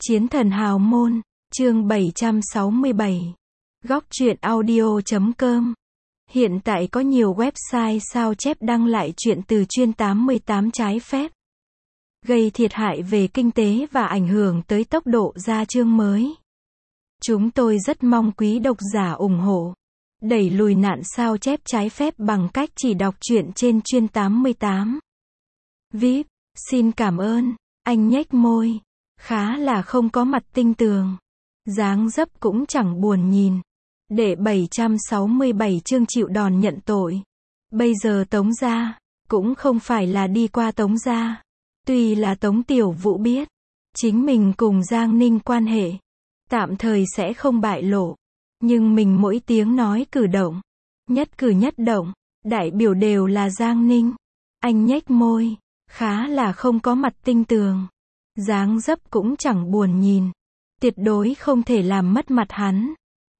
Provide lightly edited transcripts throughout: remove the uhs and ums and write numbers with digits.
Chiến thần hào môn, chương 767. Góc truyện audio.com. Hiện tại có nhiều website sao chép đăng lại truyện từ chuyên 88 trái phép, gây thiệt hại về kinh tế và ảnh hưởng tới tốc độ ra chương mới. Chúng tôi rất mong quý độc giả ủng hộ, đẩy lùi nạn sao chép trái phép bằng cách chỉ đọc truyện trên chuyên 88. VIP, xin cảm ơn. Anh nhếch môi, khá là không có mặt tinh tường, dáng dấp cũng chẳng buồn nhìn. Để 767 chương chịu đòn nhận tội. Bây giờ Tống gia cũng không phải là đi qua Tống gia. Tuy là Tống Tiểu Vũ biết chính mình cùng Giang Ninh quan hệ tạm thời sẽ không bại lộ, nhưng mình mỗi tiếng nói cử động, nhất cử nhất động, đại biểu đều là Giang Ninh. Anh nhếch môi, khá là không có mặt tinh tường, dáng dấp cũng chẳng buồn nhìn, tuyệt đối không thể làm mất mặt hắn.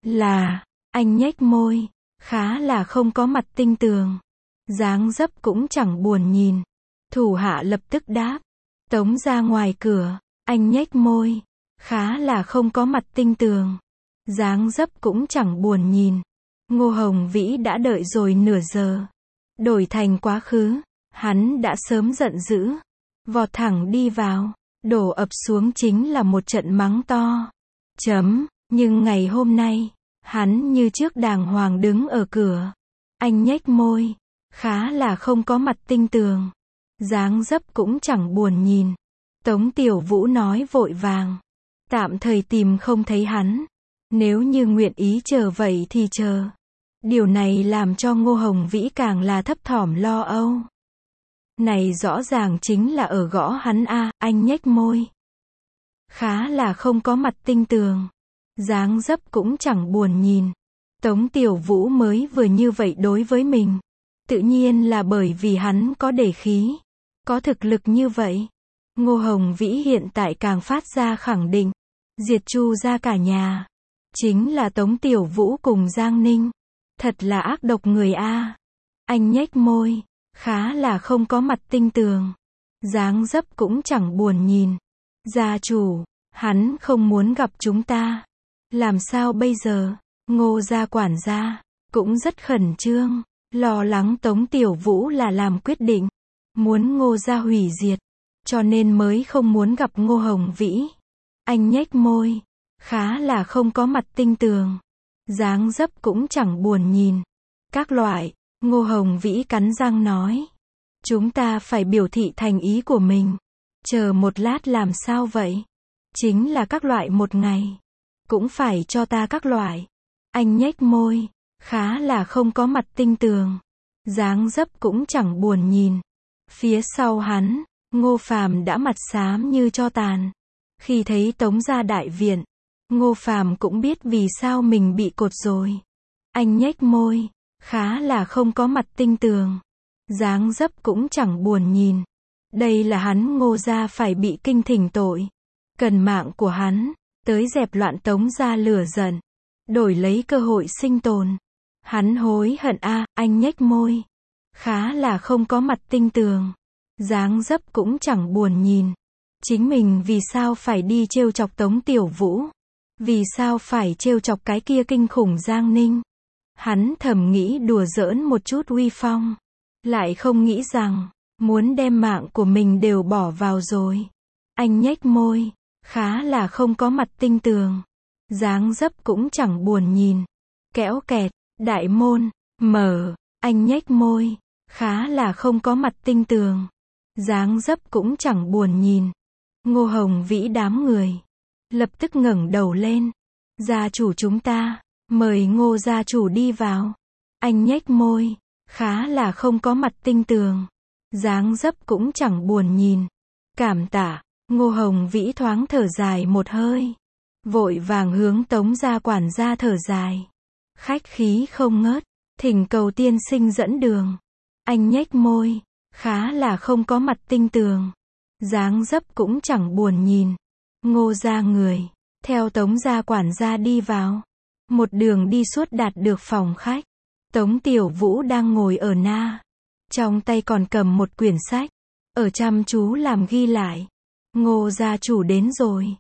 Anh nhếch môi, khá là không có mặt tinh tường, dáng dấp cũng chẳng buồn nhìn. Thủ hạ lập tức đáp. Tống ra ngoài cửa, anh nhếch môi, khá là không có mặt tinh tường, dáng dấp cũng chẳng buồn nhìn. Ngô Hồng Vĩ đã đợi rồi nửa giờ, đổi thành quá khứ, hắn đã sớm giận dữ, vọt thẳng đi vào, đổ ập xuống chính là một trận mắng to. Nhưng ngày hôm nay, hắn như trước đàng hoàng đứng ở cửa. Anh nhếch môi, khá là không có mặt tinh tường, dáng dấp cũng chẳng buồn nhìn. Tống Tiểu Vũ nói vội vàng, tạm thời tìm không thấy hắn, nếu như nguyện ý chờ vậy thì chờ. Điều này làm cho Ngô Hồng Vĩ càng là thấp thỏm lo âu. Này rõ ràng chính là ở gõ hắn a. Anh nhếch môi, khá là không có mặt tinh tường, dáng dấp cũng chẳng buồn nhìn. Tống Tiểu Vũ mới vừa như vậy đối với mình, tự nhiên là bởi vì hắn có đề khí, có thực lực như vậy. Ngô Hồng Vĩ hiện tại càng phát ra khẳng định, diệt Chu ra cả nhà, chính là Tống Tiểu Vũ cùng Giang Ninh. Thật là ác độc người a. Anh nhếch môi, khá là không có mặt tinh tường, dáng dấp cũng chẳng buồn nhìn. Gia chủ, hắn không muốn gặp chúng ta. Làm sao bây giờ? Ngô gia quản gia cũng rất khẩn trương, lo lắng Tống Tiểu Vũ là làm quyết định muốn Ngô gia hủy diệt, cho nên mới không muốn gặp Ngô Hồng Vĩ. Anh nhếch môi, khá là không có mặt tinh tường, dáng dấp cũng chẳng buồn nhìn. Các loại. Ngô Hồng Vĩ cắn răng nói, chúng ta phải biểu thị thành ý của mình. Chờ một lát làm sao vậy? Chính là các loại một ngày, cũng phải cho ta các loại. Anh nhếch môi, khá là không có mặt tinh tường, dáng dấp cũng chẳng buồn nhìn. Phía sau hắn, Ngô Phàm đã mặt xám như tro tàn. Khi thấy Tống gia đại viện, Ngô Phàm cũng biết vì sao mình bị cột rồi. Anh nhếch môi, khá là không có mặt tinh tường, dáng dấp cũng chẳng buồn nhìn. Đây là hắn Ngô gia phải bị kinh thỉnh tội, cần mạng của hắn tới dẹp loạn Tống gia lửa giận, đổi lấy cơ hội sinh tồn. Hắn hối hận a. Anh nhếch môi, khá là không có mặt tinh tường, dáng dấp cũng chẳng buồn nhìn. Chính mình vì sao phải đi trêu chọc Tống Tiểu Vũ? Vì sao phải trêu chọc cái kia kinh khủng Giang Ninh? Hắn thầm nghĩ đùa giỡn một chút uy phong, lại không nghĩ rằng muốn đem mạng của mình đều bỏ vào rồi. Anh nhếch môi, khá là không có mặt tinh tường, dáng dấp cũng chẳng buồn nhìn. Kéo kẹt, đại môn mở. Anh nhếch môi, khá là không có mặt tinh tường, dáng dấp cũng chẳng buồn nhìn. Ngô Hồng Vĩ đám người lập tức ngẩng đầu lên. Gia chủ chúng ta, mời Ngô gia chủ đi vào. Anh nhếch môi, khá là không có mặt tinh tường, dáng dấp cũng chẳng buồn nhìn. Cảm tạ. Ngô Hồng Vĩ thoáng thở dài một hơi, vội vàng hướng Tống gia quản gia thở dài, khách khí không ngớt, thỉnh cầu tiên sinh dẫn đường. Anh nhếch môi, khá là không có mặt tinh tường, dáng dấp cũng chẳng buồn nhìn. Ngô gia người theo Tống gia quản gia đi vào, một đường đi suốt đạt được phòng khách. Tống Tiểu Vũ đang ngồi ở na, trong tay còn cầm một quyển sách, ở chăm chú làm ghi lại. Ngô gia chủ đến rồi.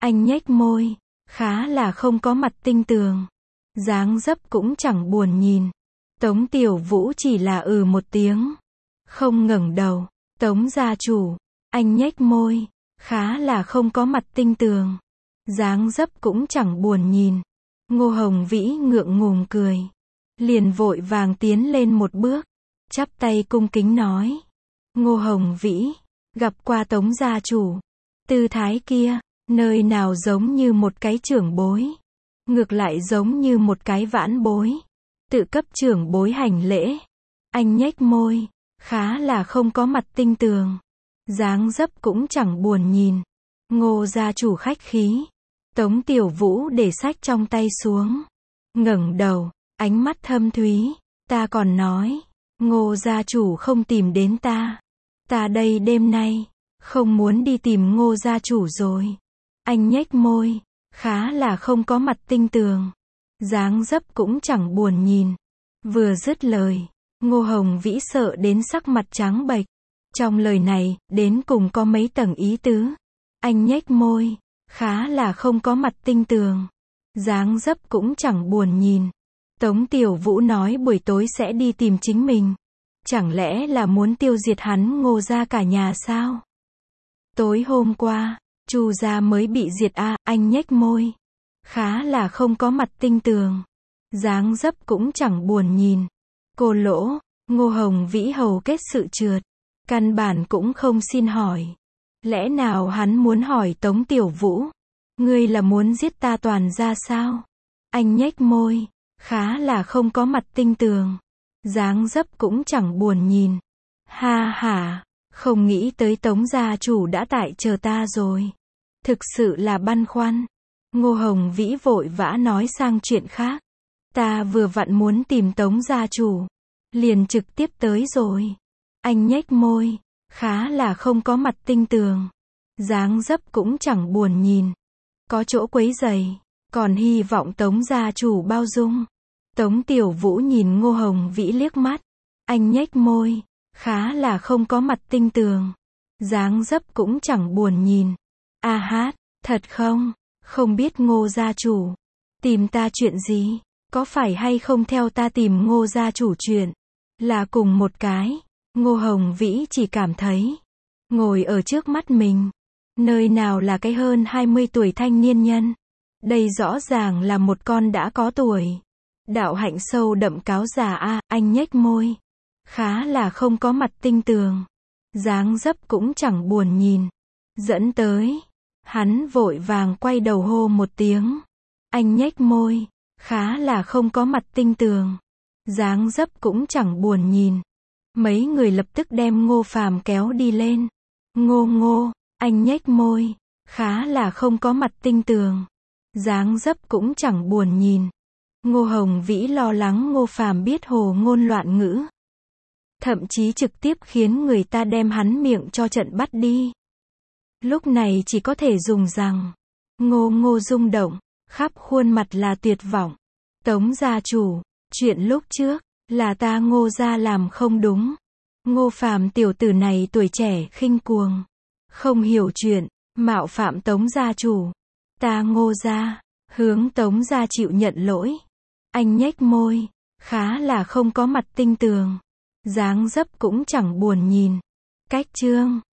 Anh nhếch môi, khá là không có mặt tinh tường. Dáng dấp cũng chẳng buồn nhìn. Tống Tiểu Vũ chỉ là một tiếng. Không ngẩng đầu. Tống gia chủ. Anh nhếch môi, khá là không có mặt tinh tường. Dáng dấp cũng chẳng buồn nhìn. Ngô Hồng Vĩ ngượng ngùng cười. Liền vội vàng tiến lên một bước. Chắp tay cung kính nói. Ngô Hồng Vĩ, gặp qua Tống gia chủ. Tư thái kia, nơi nào giống như một cái trưởng bối. Ngược lại giống như một cái vãn bối. Tự cấp trưởng bối hành lễ. Anh nhếch môi, khá là không có mặt tinh tường. Dáng dấp cũng chẳng buồn nhìn. Ngô gia chủ khách khí. Tống Tiểu Vũ để sách trong tay xuống. Ngẩng đầu, ánh mắt thâm thúy. Ta còn nói, Ngô gia chủ không tìm đến ta. Ta đây đêm nay, không muốn đi tìm Ngô gia chủ rồi. Anh nhếch môi, khá là không có mặt tinh tường. Dáng dấp cũng chẳng buồn nhìn. Vừa dứt lời, Ngô Hồng Vĩ sợ đến sắc mặt trắng bệch. Trong lời này, đến cùng có mấy tầng ý tứ. Anh nhếch môi, khá là không có mặt tinh tường. Dáng dấp cũng chẳng buồn nhìn. Tống Tiểu Vũ nói buổi tối sẽ đi tìm chính mình. Chẳng lẽ là muốn tiêu diệt hắn Ngô gia cả nhà sao? Tối hôm qua, Chu gia mới bị diệt anh nhếch môi. Khá là không có mặt tinh tường. Dáng dấp cũng chẳng buồn nhìn. Cô lỗ, Ngô Hồng Vĩ hầu kết sự trượt. Căn bản cũng không xin hỏi. Lẽ nào hắn muốn hỏi Tống Tiểu Vũ? Ngươi là muốn giết ta toàn gia sao? Anh nhếch môi, khá là không có mặt tinh tường. Dáng dấp cũng chẳng buồn nhìn. Ha ha, không nghĩ tới Tống gia chủ đã tại chờ ta rồi. Thực sự là băn khoăn. Ngô Hồng Vĩ vội vã nói sang chuyện khác. Ta vừa vặn muốn tìm Tống gia chủ. Liền trực tiếp tới rồi. Anh nhếch môi, khá là không có mặt tinh tường. Dáng dấp cũng chẳng buồn nhìn. Có chỗ quấy rầy, còn hy vọng Tống gia chủ bao dung. Tống Tiểu Vũ nhìn Ngô Hồng Vĩ liếc mắt. Anh nhếch môi, khá là không có mặt tinh tường. Dáng dấp cũng chẳng buồn nhìn. A hát, thật không? Không biết Ngô gia chủ tìm ta chuyện gì? Có phải hay không theo ta tìm Ngô gia chủ chuyện? Là cùng một cái. Ngô Hồng Vĩ chỉ cảm thấy ngồi ở trước mắt mình, nơi nào là cái hơn 20 tuổi thanh niên nhân. Đây rõ ràng là một con đã có tuổi. Đạo hạnh sâu đậm cáo già anh nhếch môi. Khá là không có mặt tinh tường. Dáng dấp cũng chẳng buồn nhìn. Dẫn tới. Hắn vội vàng quay đầu hô một tiếng. Anh nhếch môi. Khá là không có mặt tinh tường. Dáng dấp cũng chẳng buồn nhìn. Mấy người lập tức đem Ngô Phàm kéo đi lên. Ngô, anh nhếch môi. Khá là không có mặt tinh tường. Dáng dấp cũng chẳng buồn nhìn. Ngô Hồng Vĩ lo lắng Ngô Phàm biết hồ ngôn loạn ngữ. Thậm chí trực tiếp khiến người ta đem hắn miệng cho trận bắt đi. Lúc này chỉ có thể dùng rằng. Ngô rung động. Khắp khuôn mặt là tuyệt vọng. Tống gia chủ. Chuyện lúc trước. Là ta Ngô gia làm không đúng. Ngô Phàm tiểu tử này tuổi trẻ khinh cuồng. Không hiểu chuyện. Mạo phạm Tống gia chủ. Ta Ngô gia. Hướng Tống gia chịu nhận lỗi. Anh nhếch môi. Khá là không có mặt tinh tường. Dáng dấp cũng chẳng buồn nhìn. Cách chương